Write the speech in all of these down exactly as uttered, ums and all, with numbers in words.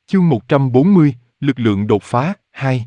Chương một trăm bốn mươi, lực lượng đột phá, hai.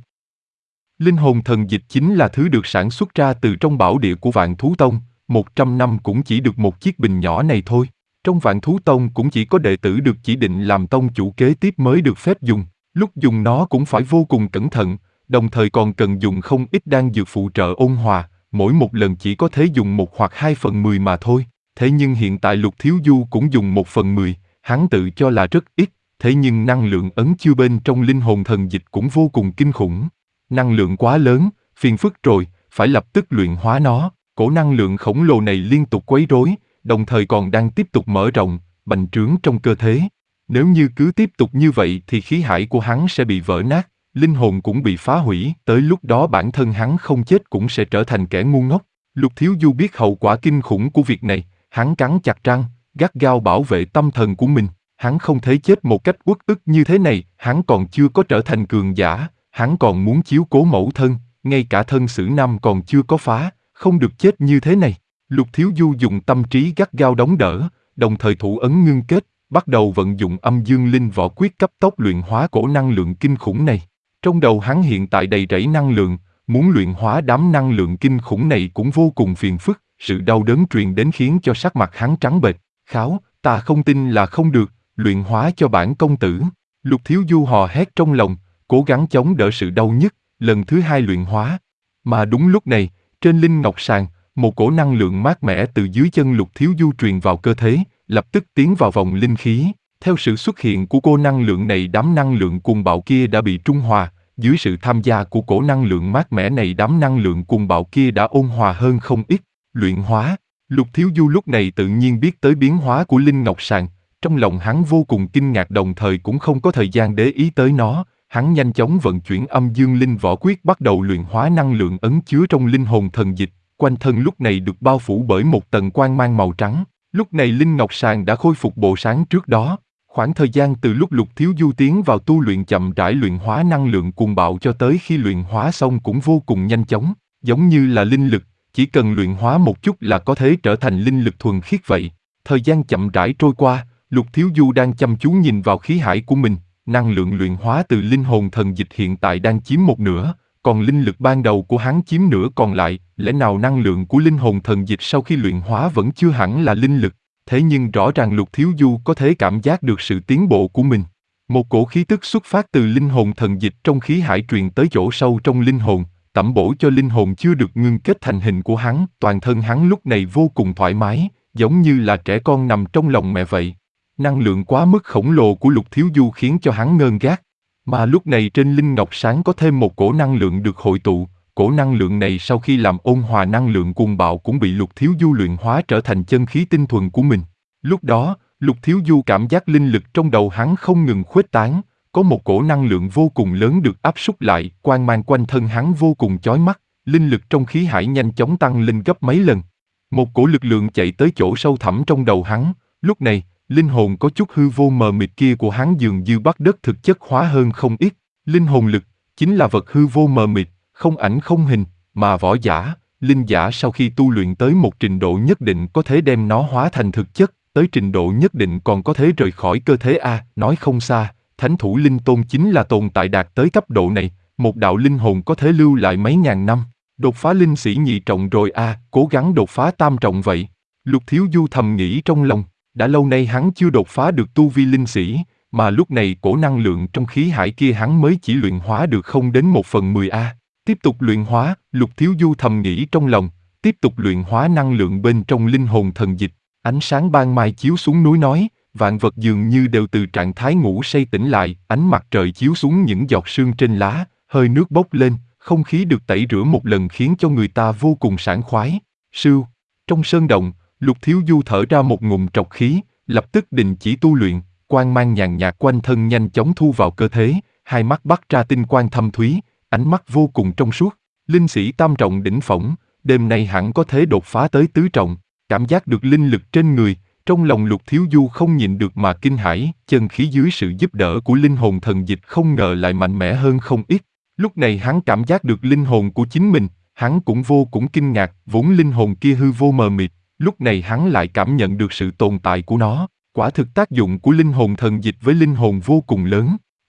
Linh hồn thần dịch chính là thứ được sản xuất ra từ trong bảo địa của Vạn Thú Tông, một trăm năm cũng chỉ được một chiếc bình nhỏ này thôi. Trong Vạn Thú Tông cũng chỉ có đệ tử được chỉ định làm tông chủ kế tiếp mới được phép dùng, lúc dùng nó cũng phải vô cùng cẩn thận, đồng thời còn cần dùng không ít đan dược phụ trợ ôn hòa, mỗi một lần chỉ có thể dùng một hoặc hai phần mười mà thôi. Thế nhưng hiện tại Lục Thiếu Du cũng dùng một phần mười, hắn tự cho là rất ít. Thế nhưng năng lượng ấn chứa bên trong linh hồn thần dịch cũng vô cùng kinh khủng. Năng lượng quá lớn, phiền phức rồi, phải lập tức luyện hóa nó. Cổ năng lượng khổng lồ này liên tục quấy rối, đồng thời còn đang tiếp tục mở rộng, bành trướng trong cơ thể. Nếu như cứ tiếp tục như vậy thì khí hải của hắn sẽ bị vỡ nát, linh hồn cũng bị phá hủy. Tới lúc đó bản thân hắn không chết cũng sẽ trở thành kẻ ngu ngốc. Lục Thiếu Du biết hậu quả kinh khủng của việc này, hắn cắn chặt răng, gắt gao bảo vệ tâm thần của mình. Hắn không thể chết một cách uất ức như thế này, hắn còn chưa có trở thành cường giả, hắn còn muốn chiếu cố mẫu thân, ngay cả thân sử nam còn chưa có phá, không được chết như thế này. Lục Thiếu Du dùng tâm trí gắt gao đón đỡ, đồng thời thủ ấn ngưng kết, bắt đầu vận dụng âm dương linh võ quyết cấp tốc luyện hóa cổ năng lượng kinh khủng này. Trong đầu hắn hiện tại đầy rẫy năng lượng, muốn luyện hóa đám năng lượng kinh khủng này cũng vô cùng phiền phức, sự đau đớn truyền đến khiến cho sắc mặt hắn trắng bệch. Kháo, ta không tin là không được. Luyện hóa cho bản công tử. Lục Thiếu Du hò hét trong lòng, cố gắng chống đỡ sự đau nhức, lần thứ hai luyện hóa. Mà đúng lúc này, trên linh ngọc sàn, một cổ năng lượng mát mẻ từ dưới chân Lục Thiếu Du truyền vào cơ thể, lập tức tiến vào vòng linh khí. Theo sự xuất hiện của cô năng lượng này, đám năng lượng cuồng bạo kia đã bị trung hòa. Dưới sự tham gia của cổ năng lượng mát mẻ này, đám năng lượng cuồng bạo kia đã ôn hòa hơn không ít. Luyện hóa. Lục Thiếu Du lúc này tự nhiên biết tới biến hóa của linh ngọc sàn. Trong lòng hắn vô cùng kinh ngạc, đồng thời cũng không có thời gian để ý tới nó. Hắn nhanh chóng vận chuyển âm dương linh võ quyết, bắt đầu luyện hóa năng lượng ấn chứa trong linh hồn thần dịch. Quanh thân lúc này được bao phủ bởi một tầng quang mang màu trắng. Lúc này linh ngọc sàn đã khôi phục bộ sáng trước đó. Khoảng thời gian từ lúc Lục Thiếu Du tiến vào tu luyện chậm rãi luyện hóa năng lượng cuồng bạo cho tới khi luyện hóa xong cũng vô cùng nhanh chóng, giống như là linh lực, chỉ cần luyện hóa một chút là có thể trở thành linh lực thuần khiết vậy. Thời gian chậm rãi trôi qua, Lục Thiếu Du đang chăm chú nhìn vào khí hải của mình, năng lượng luyện hóa từ linh hồn thần dịch hiện tại đang chiếm một nửa, còn linh lực ban đầu của hắn chiếm nửa còn lại. Lẽ nào năng lượng của linh hồn thần dịch sau khi luyện hóa vẫn chưa hẳn là linh lực? Thế nhưng rõ ràng Lục Thiếu Du có thể cảm giác được sự tiến bộ của mình. Một cổ khí tức xuất phát từ linh hồn thần dịch trong khí hải truyền tới chỗ sâu trong linh hồn, tẩm bổ cho linh hồn chưa được ngưng kết thành hình của hắn. Toàn thân hắn lúc này vô cùng thoải mái, giống như là trẻ con nằm trong lòng mẹ vậy. Năng lượng quá mức khổng lồ của Lục Thiếu Du khiến cho hắn ngơ ngác. Mà lúc này trên linh ngọc sáng có thêm một cổ năng lượng được hội tụ. Cổ năng lượng này sau khi làm ôn hòa năng lượng cuồng bạo cũng bị Lục Thiếu Du luyện hóa trở thành chân khí tinh thuần của mình. Lúc đó, Lục Thiếu Du cảm giác linh lực trong đầu hắn không ngừng khuếch tán, có một cổ năng lượng vô cùng lớn được áp xúc lại, quang mang quanh thân hắn vô cùng chói mắt, linh lực trong khí hải nhanh chóng tăng lên gấp mấy lần. Một cổ lực lượng chạy tới chỗ sâu thẳm trong đầu hắn, lúc này, linh hồn có chút hư vô mờ mịt kia của hắn dường như bắt đất thực chất hóa hơn không ít. Linh hồn lực chính là vật hư vô mờ mịt, không ảnh không hình, mà võ giả, linh giả sau khi tu luyện tới một trình độ nhất định có thể đem nó hóa thành thực chất, tới trình độ nhất định còn có thể rời khỏi cơ thể a. Nói không xa, Thánh Thủ Linh Tôn chính là tồn tại đạt tới cấp độ này, một đạo linh hồn có thể lưu lại mấy ngàn năm. Đột phá linh sĩ nhị trọng rồi a, cố gắng đột phá tam trọng vậy. Lục Thiếu Du thầm nghĩ trong lòng. Đã lâu nay hắn chưa đột phá được tu vi linh sĩ, mà lúc này cổ năng lượng trong khí hải kia hắn mới chỉ luyện hóa được không đến một phần mười a. Tiếp tục luyện hóa, Lục Thiếu Du thầm nghĩ trong lòng, tiếp tục luyện hóa năng lượng bên trong linh hồn thần dịch. Ánh sáng ban mai chiếu xuống núi nói, vạn vật dường như đều từ trạng thái ngủ say tỉnh lại, ánh mặt trời chiếu xuống những giọt sương trên lá, hơi nước bốc lên, không khí được tẩy rửa một lần khiến cho người ta vô cùng sảng khoái. Sưu, trong sơn động, Lục Thiếu Du thở ra một ngụm trọc khí, lập tức đình chỉ tu luyện, quang mang nhàn nhạt quanh thân nhanh chóng thu vào cơ thể, hai mắt bắt ra tinh quang thâm thúy, ánh mắt vô cùng trong suốt. Linh sĩ tam trọng đỉnh phỏng, đêm nay hẳn có thể đột phá tới tứ trọng. Cảm giác được linh lực trên người, trong lòng Lục Thiếu Du không nhịn được mà kinh hãi, chân khí dưới sự giúp đỡ của linh hồn thần dịch không ngờ lại mạnh mẽ hơn không ít. Lúc này hắn cảm giác được linh hồn của chính mình, hắn cũng vô cùng kinh ngạc, vốn linh hồn kia hư vô mờ mịt, lúc này hắn lại cảm nhận được sự tồn tại của nó. Quả thực tác dụng của linh hồn thần dịch với linh hồn vô cùng lớn.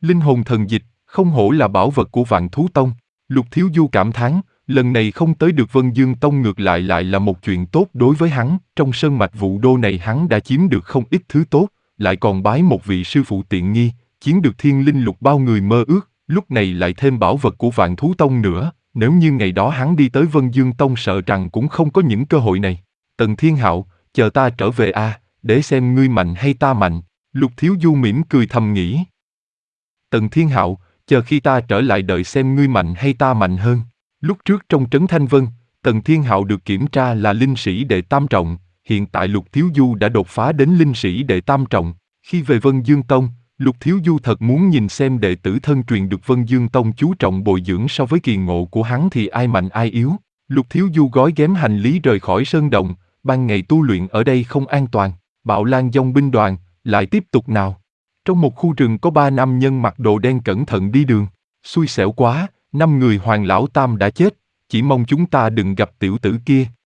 Linh hồn thần dịch, không hổ là bảo vật của Vạn Thú Tông. Lục Thiếu Du cảm thán, lần này không tới được Vân Dương Tông ngược lại lại là một chuyện tốt đối với hắn, trong sơn mạch Vũ Đô này hắn đã chiếm được không ít thứ tốt, lại còn bái một vị sư phụ tiện nghi, chiếm được thiên linh lục bao người mơ ước, lúc này lại thêm bảo vật của Vạn Thú Tông nữa, nếu như ngày đó hắn đi tới Vân Dương Tông sợ rằng cũng không có những cơ hội này. Tần Thiên Hạo, chờ ta trở về a, để xem ngươi mạnh hay ta mạnh, Lục Thiếu Du mỉm cười thầm nghĩ. Tần Thiên Hạo, chờ khi ta trở lại đợi xem ngươi mạnh hay ta mạnh hơn. Lúc trước trong trấn Thanh Vân, Tần Thiên Hạo được kiểm tra là linh sĩ đệ tam trọng, hiện tại Lục Thiếu Du đã đột phá đến linh sĩ đệ tam trọng. Khi về Vân Dương Tông, Lục Thiếu Du thật muốn nhìn xem đệ tử thân truyền được Vân Dương Tông chú trọng bồi dưỡng so với kỳ ngộ của hắn thì ai mạnh ai yếu. Lục Thiếu Du gói ghém hành lý rời khỏi sơn động, ban ngày tu luyện ở đây không an toàn. Bạo Lan dòng binh đoàn, lại tiếp tục nào. Trong một khu rừng có ba nam nhân mặc đồ đen cẩn thận đi đường. Xui xẻo quá, năm người Hoàng Lão Tam đã chết, chỉ mong chúng ta đừng gặp tiểu tử kia.